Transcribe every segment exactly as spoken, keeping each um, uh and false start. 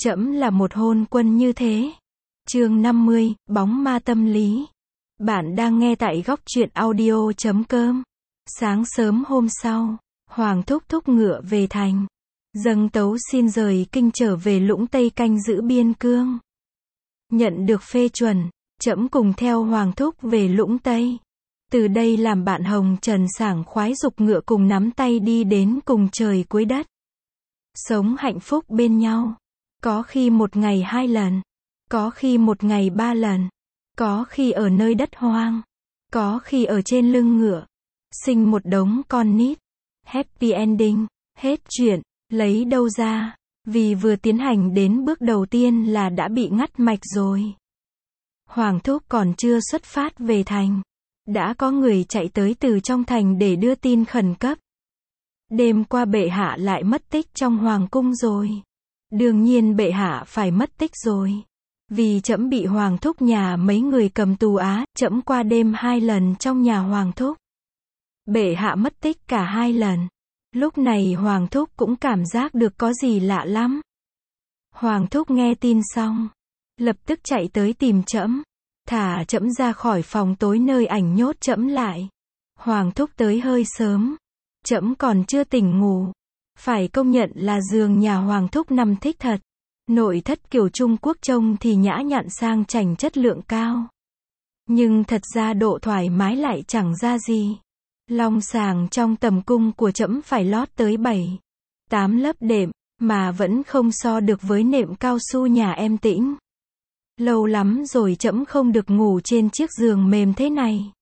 Trẫm là một hôn quân như thế. Chương năm mươi, bóng ma tâm lý. Bạn đang nghe tại góc truyện audio chấm com. Sáng sớm hôm sau, Hoàng thúc thúc ngựa về thành. Dâng tấu xin rời kinh trở về Lũng Tây canh giữ biên cương. Nhận được phê chuẩn, trẫm cùng theo Hoàng thúc về Lũng Tây. Từ đây làm bạn hồng trần sảng khoái dục ngựa cùng nắm tay đi đến cùng trời cuối đất. Sống hạnh phúc bên nhau. Có khi một ngày hai lần. Có khi một ngày ba lần. Có khi ở nơi đất hoang. Có khi ở trên lưng ngựa. Sinh một đống con nít. Happy ending. Hết chuyện. Lấy đâu ra? Vì vừa tiến hành đến bước đầu tiên là đã bị ngắt mạch rồi. Hoàng thúc còn chưa xuất phát về thành. Đã có người chạy tới từ trong thành để đưa tin khẩn cấp. Đêm qua bệ hạ lại mất tích trong hoàng cung rồi. Đương nhiên bệ hạ phải mất tích rồi. Vì trẫm bị hoàng thúc nhà mấy người cầm tù á, trẫm qua đêm hai lần trong nhà hoàng thúc. Bệ hạ mất tích cả hai lần. Lúc này hoàng thúc cũng cảm giác được có gì lạ lắm. Hoàng thúc nghe tin xong, lập tức chạy tới tìm trẫm. Thả trẫm ra khỏi phòng tối nơi ảnh nhốt trẫm lại. Hoàng thúc tới hơi sớm. Trẫm còn chưa tỉnh ngủ. Phải công nhận là giường nhà hoàng thúc nằm thích thật. Nội thất kiểu Trung Quốc trông thì nhã nhặn sang chảnh chất lượng cao. Nhưng thật ra độ thoải mái lại chẳng ra gì. Long sàng trong tầm cung của trẫm phải lót tới bảy, tám lớp đệm, mà vẫn không so được với nệm cao su nhà em Tĩnh. Lâu lắm rồi trẫm không được ngủ trên chiếc giường mềm thế này.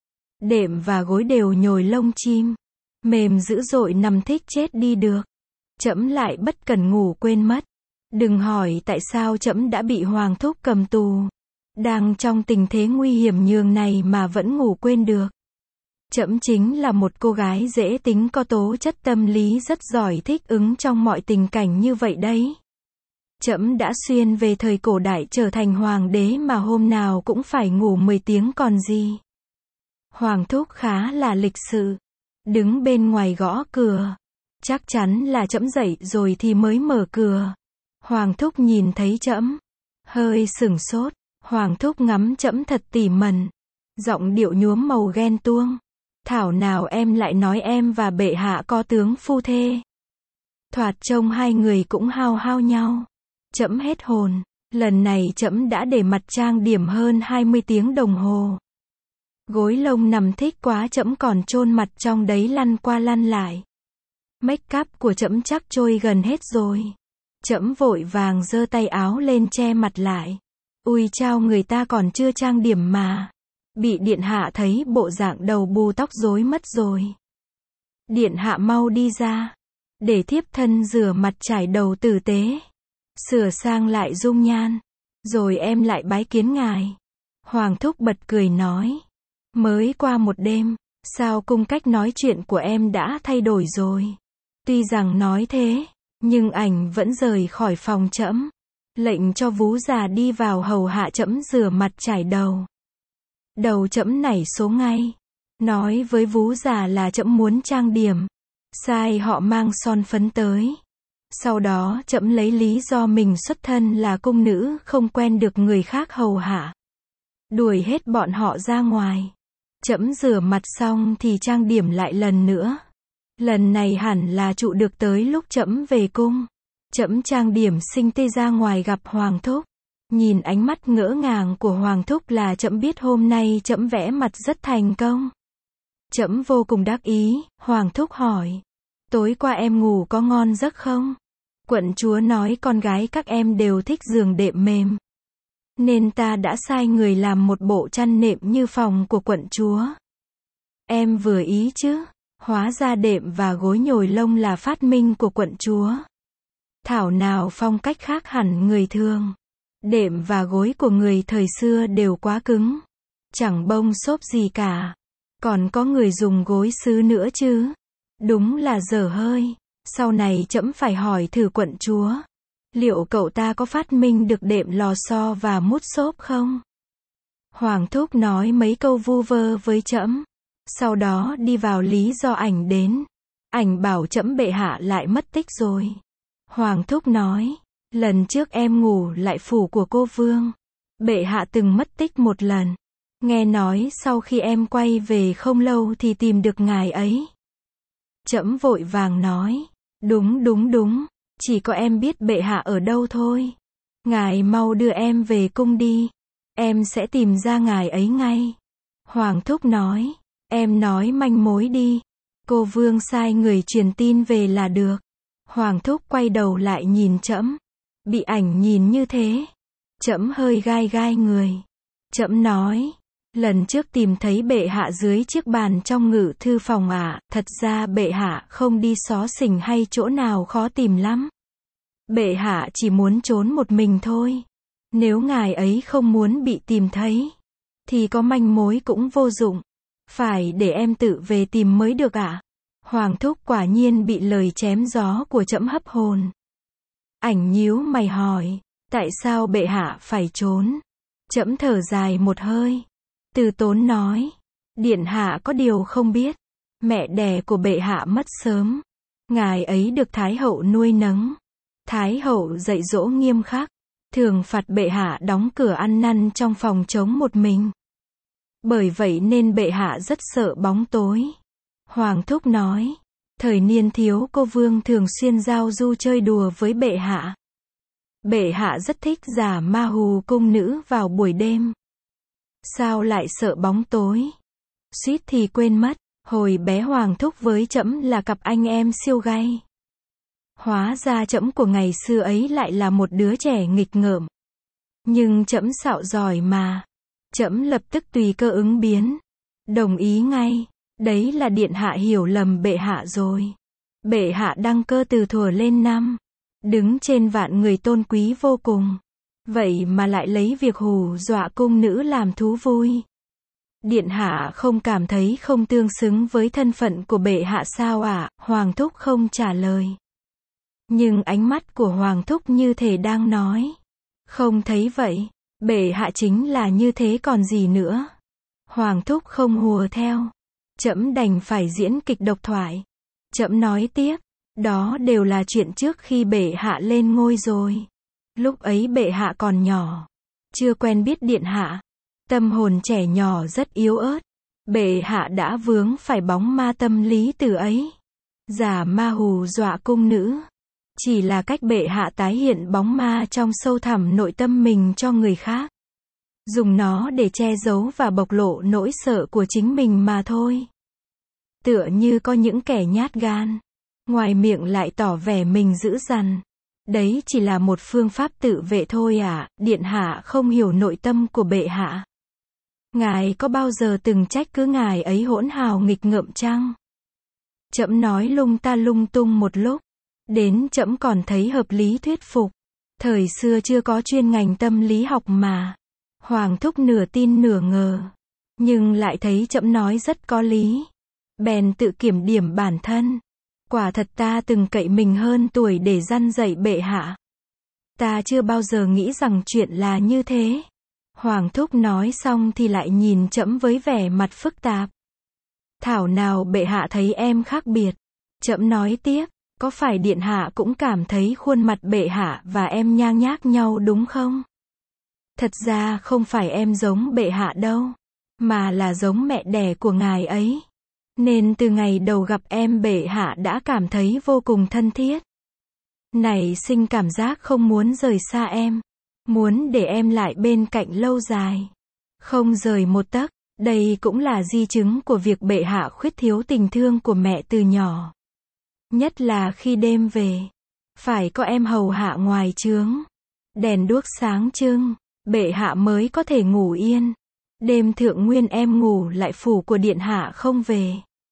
Đệm và gối đều nhồi lông chim. Mềm dữ dội nằm thích chết đi được. Trẫm lại bất cẩn ngủ quên mất. Đừng hỏi tại sao trẫm đã bị hoàng thúc cầm tù. Đang trong tình thế nguy hiểm nhường này mà vẫn ngủ quên được. Trẫm chính là một cô gái dễ tính có tố chất tâm lý rất giỏi thích ứng trong mọi tình cảnh như vậy đấy. Trẫm đã xuyên về thời cổ đại trở thành hoàng đế mà hôm nào cũng phải ngủ mười tiếng còn gì. Hoàng thúc khá là lịch sự. Đứng bên ngoài gõ cửa. Chắc chắn là trẫm dậy rồi thì mới mở cửa. Hoàng thúc nhìn thấy trẫm, hơi sửng sốt. Hoàng thúc ngắm trẫm thật tỉ mẩn. Giọng điệu nhuốm màu ghen tuông. Thảo nào em lại nói em và bệ hạ có tướng phu thê. Thoạt trông hai người cũng hao hao nhau. Trẫm hết hồn. Lần này trẫm đã để mặt trang điểm hơn hai mươi tiếng đồng hồ. Gối lông nằm thích quá trẫm còn chôn mặt trong đấy lăn qua lăn lại. Make up của trẫm chắc trôi gần hết rồi. Trẫm vội vàng giơ tay áo lên che mặt lại. Ui chao, người ta còn chưa trang điểm mà. Bị điện hạ thấy bộ dạng đầu bù tóc rối mất rồi. Điện hạ mau đi ra. Để thiếp thân rửa mặt trải đầu tử tế. Sửa sang lại dung nhan. Rồi em lại bái kiến ngài. Hoàng thúc bật cười nói. Mới qua một đêm, sao cung cách nói chuyện của em đã thay đổi rồi. Tuy rằng nói thế, nhưng ảnh vẫn rời khỏi phòng trẫm. Lệnh cho vú già đi vào hầu hạ trẫm rửa mặt trải đầu. Đầu trẫm nảy số ngay. Nói với vú già là trẫm muốn trang điểm. Sai họ mang son phấn tới. Sau đó trẫm lấy lý do mình xuất thân là cung nữ không quen được người khác hầu hạ. Đuổi hết bọn họ ra ngoài. Trẫm rửa mặt xong thì trang điểm lại lần nữa. Lần này hẳn là trụ được tới lúc trẫm về cung. Trẫm trang điểm xinh tê ra ngoài gặp hoàng thúc. Nhìn ánh mắt ngỡ ngàng của hoàng thúc là trẫm biết hôm nay trẫm vẽ mặt rất thành công. Trẫm vô cùng đắc ý. Hoàng thúc hỏi. Tối qua em ngủ có ngon giấc không? Quận chúa nói con gái các em đều thích giường đệm mềm. Nên ta đã sai người làm một bộ chăn nệm như phòng của quận chúa. Em vừa ý chứ? Hóa ra đệm và gối nhồi lông là phát minh của quận chúa. Thảo nào phong cách khác hẳn người thường. Đệm và gối của người thời xưa đều quá cứng. Chẳng bông xốp gì cả. Còn có người dùng gối sứ nữa chứ. Đúng là dở hơi. Sau này trẫm phải hỏi thử quận chúa. Liệu cậu ta có phát minh được đệm lò xo và mút xốp không? Hoàng thúc nói mấy câu vu vơ với trẫm. Sau đó đi vào lý do ảnh đến. Ảnh bảo trẫm bệ hạ lại mất tích rồi. Hoàng thúc nói. Lần trước em ngủ lại phủ của cô Vương. Bệ hạ từng mất tích một lần. Nghe nói sau khi em quay về không lâu thì tìm được ngài ấy. Trẫm vội vàng nói. Đúng đúng đúng. Chỉ có em biết bệ hạ ở đâu thôi. Ngài mau đưa em về cung đi. Em sẽ tìm ra ngài ấy ngay. Hoàng thúc nói. Em nói manh mối đi. Cô Vương sai người truyền tin về là được. Hoàng thúc quay đầu lại nhìn trẫm. Bị ảnh nhìn như thế. Trẫm hơi gai gai người. Trẫm nói. Lần trước tìm thấy bệ hạ dưới chiếc bàn trong ngự thư phòng ạ, à, thật ra bệ hạ không đi xó xỉnh hay chỗ nào khó tìm lắm. Bệ hạ chỉ muốn trốn một mình thôi. Nếu ngài ấy không muốn bị tìm thấy, thì có manh mối cũng vô dụng. Phải để em tự về tìm mới được ạ. À? Hoàng thúc quả nhiên bị lời chém gió của trẫm hấp hồn. Ảnh nhíu mày hỏi, tại sao bệ hạ phải trốn? Trẫm thở dài một hơi. Từ Tốn nói, điện hạ có điều không biết, mẹ đẻ của bệ hạ mất sớm. Ngài ấy được Thái hậu nuôi nấng. Thái hậu dạy dỗ nghiêm khắc, thường phạt bệ hạ đóng cửa ăn năn trong phòng trống một mình. Bởi vậy nên bệ hạ rất sợ bóng tối. Hoàng thúc nói, thời niên thiếu cô Vương thường xuyên giao du chơi đùa với bệ hạ. Bệ hạ rất thích giả ma hù cung nữ vào buổi đêm. Sao lại sợ bóng tối? Suýt thì quên mất, hồi bé Hoàng thúc với trẫm là cặp anh em siêu gay. Hóa ra trẫm của ngày xưa ấy lại là một đứa trẻ nghịch ngợm. Nhưng trẫm xạo giỏi mà. Trẫm lập tức tùy cơ ứng biến. Đồng ý ngay. Đấy là điện hạ hiểu lầm bệ hạ rồi. Bệ hạ đăng cơ từ thuở lên năm. Đứng trên vạn người tôn quý vô cùng. Vậy mà lại lấy việc hù dọa cung nữ làm thú vui. Điện hạ không cảm thấy không tương xứng với thân phận của bệ hạ sao ạ? À? Hoàng thúc không trả lời. Nhưng ánh mắt của Hoàng thúc như thể đang nói. Không thấy vậy. Bệ hạ chính là như thế còn gì nữa. Hoàng thúc không hùa theo. Trẫm đành phải diễn kịch độc thoại. Trẫm nói tiếp. Đó đều là chuyện trước khi bệ hạ lên ngôi rồi. Lúc ấy bệ hạ còn nhỏ. Chưa quen biết điện hạ. Tâm hồn trẻ nhỏ rất yếu ớt. Bệ hạ đã vướng phải bóng ma tâm lý từ ấy. Giả ma hù dọa cung nữ. Chỉ là cách bệ hạ tái hiện bóng ma trong sâu thẳm nội tâm mình cho người khác. Dùng nó để che giấu và bộc lộ nỗi sợ của chính mình mà thôi. Tựa như có những kẻ nhát gan. Ngoài miệng lại tỏ vẻ mình dữ dằn. Đấy chỉ là một phương pháp tự vệ thôi à, điện hạ không hiểu nội tâm của bệ hạ. Ngài có bao giờ từng trách cứ ngài ấy hỗn hào nghịch ngợm chăng? Trẫm nói lung ta lung tung một lúc. Đến trẫm còn thấy hợp lý thuyết phục. Thời xưa chưa có chuyên ngành tâm lý học mà. Hoàng thúc nửa tin nửa ngờ. Nhưng lại thấy trẫm nói rất có lý. Bèn tự kiểm điểm bản thân. Quả thật ta từng cậy mình hơn tuổi để răn dạy bệ hạ. Ta chưa bao giờ nghĩ rằng chuyện là như thế. Hoàng thúc nói xong thì lại nhìn trẫm với vẻ mặt phức tạp. Thảo nào bệ hạ thấy em khác biệt. Trẫm nói tiếp, có phải điện hạ cũng cảm thấy khuôn mặt bệ hạ và em nhang nhác nhau đúng không? Thật ra không phải em giống bệ hạ đâu, mà là giống mẹ đẻ của ngài ấy. Nên từ ngày đầu gặp em bệ hạ đã cảm thấy vô cùng thân thiết. Nảy sinh cảm giác không muốn rời xa em. Muốn để em lại bên cạnh lâu dài. Không rời một tấc. Đây cũng là di chứng của việc bệ hạ khuyết thiếu tình thương của mẹ từ nhỏ. Nhất là khi đêm về. Phải có em hầu hạ ngoài trướng. Đèn đuốc sáng trưng. Bệ hạ mới có thể ngủ yên. Đêm thượng nguyên em ngủ lại phủ của điện hạ không về.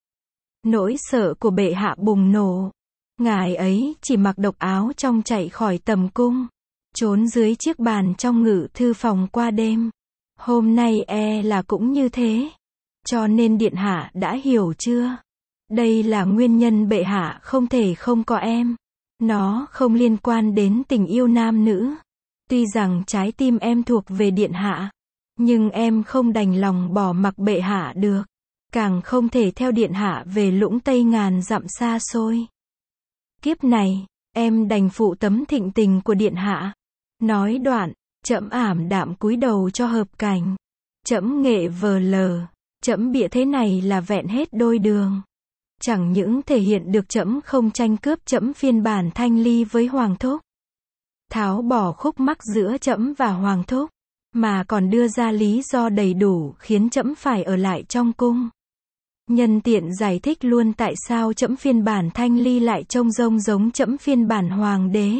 Nỗi sợ của bệ hạ bùng nổ. Ngài ấy chỉ mặc độc áo trong chạy khỏi tầm cung. Trốn dưới chiếc bàn trong ngự thư phòng qua đêm. Hôm nay e là cũng như thế. Cho nên điện hạ đã hiểu chưa? Đây là nguyên nhân bệ hạ không thể không có em. Nó không liên quan đến tình yêu nam nữ. Tuy rằng trái tim em thuộc về điện hạ. Nhưng em không đành lòng bỏ mặc bệ hạ được. Càng không thể theo điện hạ về lũng Tây ngàn dặm xa xôi. Kiếp này, Em đành phụ tấm thịnh tình của điện hạ. Nói đoạn, trẫm ảm đạm cúi đầu cho hợp cảnh. Trẫm nghệ vờ lờ, trẫm bịa thế này là vẹn hết đôi đường. Chẳng những thể hiện được trẫm không tranh cướp trẫm phiên bản thanh ly với Hoàng thúc, tháo bỏ khúc mắc giữa trẫm và Hoàng thúc, mà còn đưa ra lý do đầy đủ khiến trẫm phải ở lại trong cung. Nhân tiện giải thích luôn tại sao trẫm phiên bản thanh ly lại trông rông giống trẫm phiên bản hoàng đế.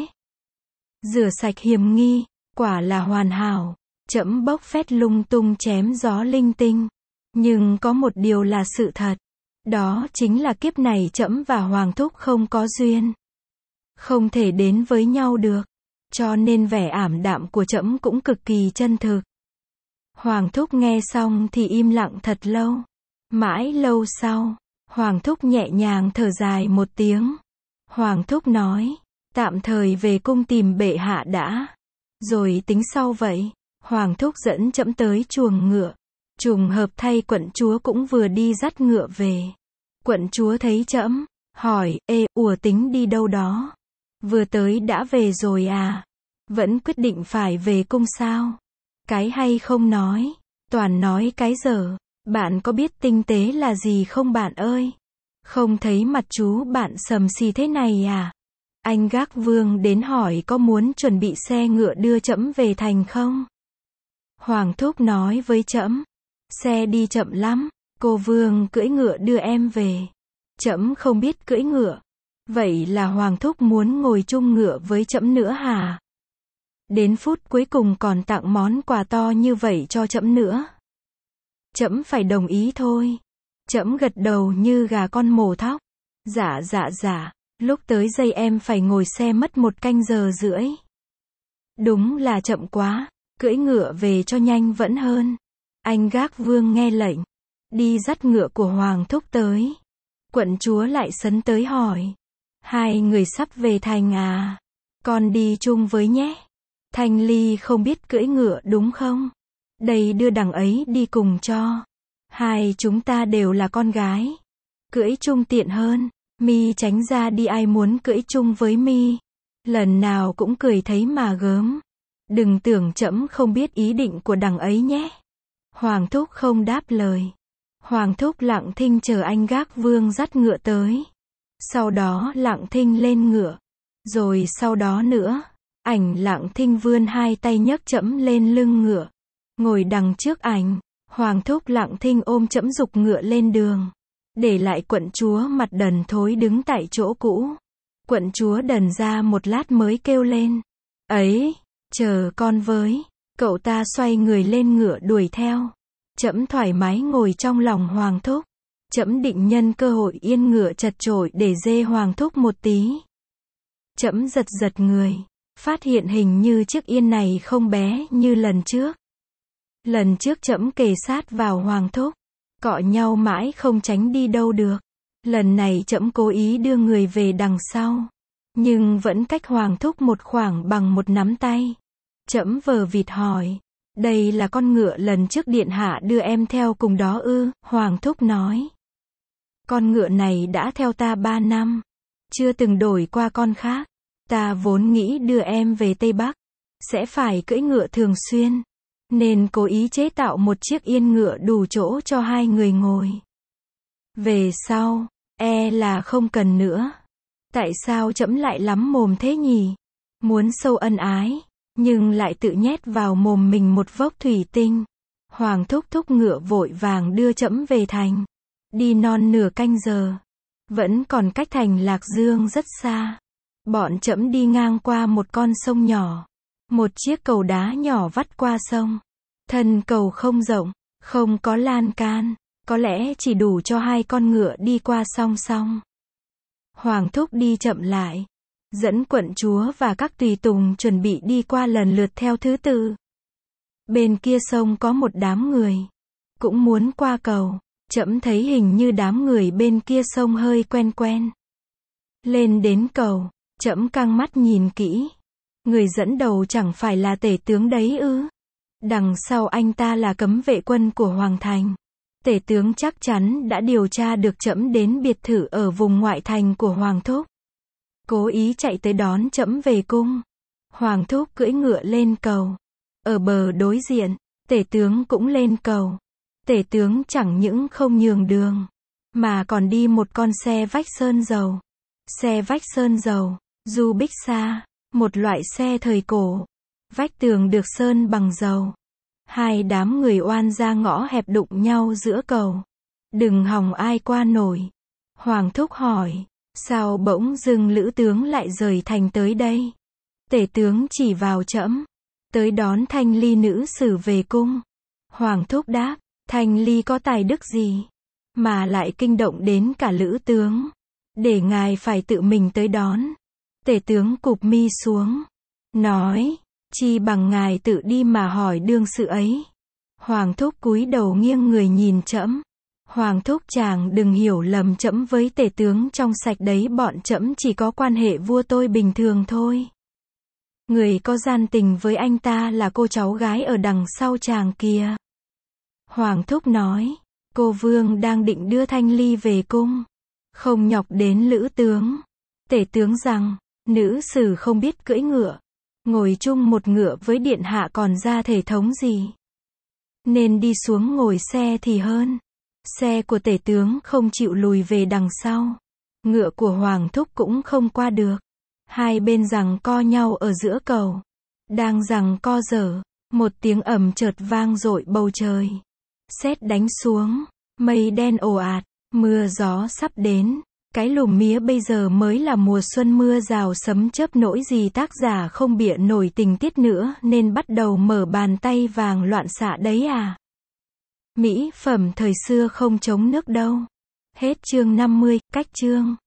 Rửa sạch hiềm nghi, quả là hoàn hảo. Trẫm bốc phét lung tung chém gió linh tinh. Nhưng có một điều là sự thật. Đó chính là kiếp này trẫm và Hoàng thúc không có duyên. Không thể đến với nhau được. Cho nên vẻ ảm đạm của trẫm cũng cực kỳ chân thực. Hoàng thúc nghe xong thì im lặng thật lâu. Mãi lâu sau, Hoàng thúc nhẹ nhàng thở dài một tiếng. Hoàng thúc nói, tạm thời về cung tìm bệ hạ đã. Rồi tính sau vậy. Hoàng thúc dẫn trẫm tới chuồng ngựa. Trùng hợp thay quận chúa cũng vừa đi dắt ngựa về. Quận chúa thấy trẫm, hỏi, ê, ủa tính đi đâu đó? Vừa tới đã về rồi à? Vẫn quyết định phải về cung sao? Cái hay không nói, toàn nói cái dở. Bạn có biết tinh tế là gì không bạn ơi? Không thấy mặt chú bạn sầm xì thế này à? Anh gác vương đến hỏi có muốn chuẩn bị xe ngựa đưa trẫm về thành không? Hoàng thúc nói với trẫm, xe đi chậm lắm, cô vương cưỡi ngựa đưa em về. Trẫm không biết cưỡi ngựa. Vậy là Hoàng thúc muốn ngồi chung ngựa với trẫm nữa hả? Đến phút cuối cùng còn tặng món quà to như vậy cho trẫm nữa. Trẫm phải đồng ý thôi. Trẫm gật đầu như gà con mổ thóc. Dạ dạ dạ, lúc tới giây em phải ngồi xe mất một canh giờ rưỡi. Đúng là chậm quá, cưỡi ngựa về cho nhanh vẫn hơn. Anh gác vương nghe lệnh, đi dắt ngựa của Hoàng thúc tới. Quận chúa lại sấn tới hỏi, hai người sắp về thành à? Con đi chung với nhé. Thanh ly không biết cưỡi ngựa đúng không? Đây đưa đằng ấy đi cùng cho. Hai chúng ta đều là con gái. Cưỡi chung tiện hơn. Mi tránh ra đi, ai muốn cưỡi chung với Mi. Lần nào cũng cười thấy mà gớm. Đừng tưởng trẫm không biết ý định của đằng ấy nhé. Hoàng thúc không đáp lời. Hoàng thúc lặng thinh chờ anh gác vương dắt ngựa tới. Sau đó lặng thinh lên ngựa. Rồi sau đó nữa, ảnh lặng thinh vươn hai tay nhấc trẫm lên lưng ngựa. Ngồi đằng trước ảnh, Hoàng thúc lặng thinh ôm trẫm dục ngựa lên đường. Để lại quận chúa mặt đần thối đứng tại chỗ cũ. Quận chúa đần ra một lát mới kêu lên. Ấy, chờ con với. Cậu ta xoay người lên ngựa đuổi theo. Trẫm thoải mái ngồi trong lòng Hoàng thúc. Trẫm định nhân cơ hội yên ngựa chật chội để dê Hoàng thúc một tí. Trẫm giật giật người. Phát hiện hình như chiếc yên này không bé như lần trước. Lần trước trẫm kề sát vào Hoàng thúc. Cọ nhau mãi không tránh đi đâu được. Lần này trẫm cố ý đưa người về đằng sau. Nhưng vẫn cách Hoàng thúc một khoảng bằng một nắm tay. Trẫm vờ vịt hỏi. Đây là con ngựa lần trước điện hạ đưa em theo cùng đó ư? Hoàng thúc nói. Con ngựa này đã theo ta ba năm. Chưa từng đổi qua con khác. Ta vốn nghĩ đưa em về Tây Bắc. Sẽ phải cưỡi ngựa thường xuyên. Nên cố ý chế tạo một chiếc yên ngựa đủ chỗ cho hai người ngồi. Về sau, e là không cần nữa. Tại sao trẫm lại lắm mồm thế nhỉ? Muốn sâu ân ái, nhưng lại tự nhét vào mồm mình một vốc thủy tinh. Hoàng thúc thúc ngựa vội vàng đưa trẫm về thành. Đi non nửa canh giờ. Vẫn còn cách thành Lạc Dương rất xa. Bọn trẫm đi ngang qua một con sông nhỏ. Một chiếc cầu đá nhỏ vắt qua sông. Thân cầu không rộng, không có lan can, có lẽ chỉ đủ cho hai con ngựa đi qua song song. Hoàng thúc đi chậm lại, dẫn quận chúa và các tùy tùng chuẩn bị đi qua lần lượt theo thứ tự. Bên kia sông có một đám người, cũng muốn qua cầu. Trẫm thấy hình như đám người bên kia sông hơi quen quen. Lên đến cầu, trẫm căng mắt nhìn kỹ. Người dẫn đầu chẳng phải là tể tướng đấy ư? Đằng sau anh ta là cấm vệ quân của Hoàng thành. Tể tướng chắc chắn đã điều tra được trẫm đến biệt thự ở vùng ngoại thành của Hoàng thúc. cố ý chạy tới đón trẫm về cung. Hoàng thúc cưỡi ngựa lên cầu. Ở bờ đối diện, tể tướng cũng lên cầu. Tể tướng chẳng những không nhường đường, mà còn đi một con xe vách sơn dầu. Xe vách sơn dầu, du bích sa, một loại xe thời cổ. Vách tường được sơn bằng dầu. Hai đám người oan ra ngõ hẹp đụng nhau giữa cầu. Đừng hòng ai qua nổi. Hoàng thúc hỏi, sao bỗng dưng lữ tướng lại rời thành tới đây? Tể tướng chỉ vào trẫm, tới đón Thanh Ly nữ sử về cung. Hoàng thúc đáp, Thanh Ly có tài đức gì, mà lại kinh động đến cả lữ tướng, để ngài phải tự mình tới đón. Tể tướng cụp mi xuống, nói, chi bằng ngài tự đi mà hỏi đương sự ấy. Hoàng thúc cúi đầu nghiêng người nhìn trẫm. Hoàng thúc chàng đừng hiểu lầm trẫm với tể tướng trong sạch đấy, bọn trẫm chỉ có quan hệ vua tôi bình thường thôi. Người có gian tình với anh ta là cô cháu gái ở đằng sau chàng kia. Hoàng thúc nói, cô vương đang định đưa Thanh Ly về cung, không nhọc đến lữ tướng. Tể tướng rằng, nữ sử không biết cưỡi ngựa, ngồi chung một ngựa với điện hạ còn ra thể thống gì, nên đi xuống ngồi xe thì hơn. Xe của tể tướng không chịu lùi về đằng sau, ngựa của hoàng thúc cũng không qua được. Hai bên giằng co nhau ở giữa cầu. Đang giằng co dở, một tiếng ầm chợt vang dội bầu trời. Sét đánh xuống, mây đen ồ ạt, mưa gió sắp đến. Cái lùm mía bây giờ mới là mùa xuân, mưa rào sấm chớp nỗi gì tác giả không bịa nổi tình tiết nữa nên bắt đầu mở bàn tay vàng loạn xạ đấy à. Mỹ phẩm thời xưa không chống nước đâu. Hết chương năm mươi, cách chương.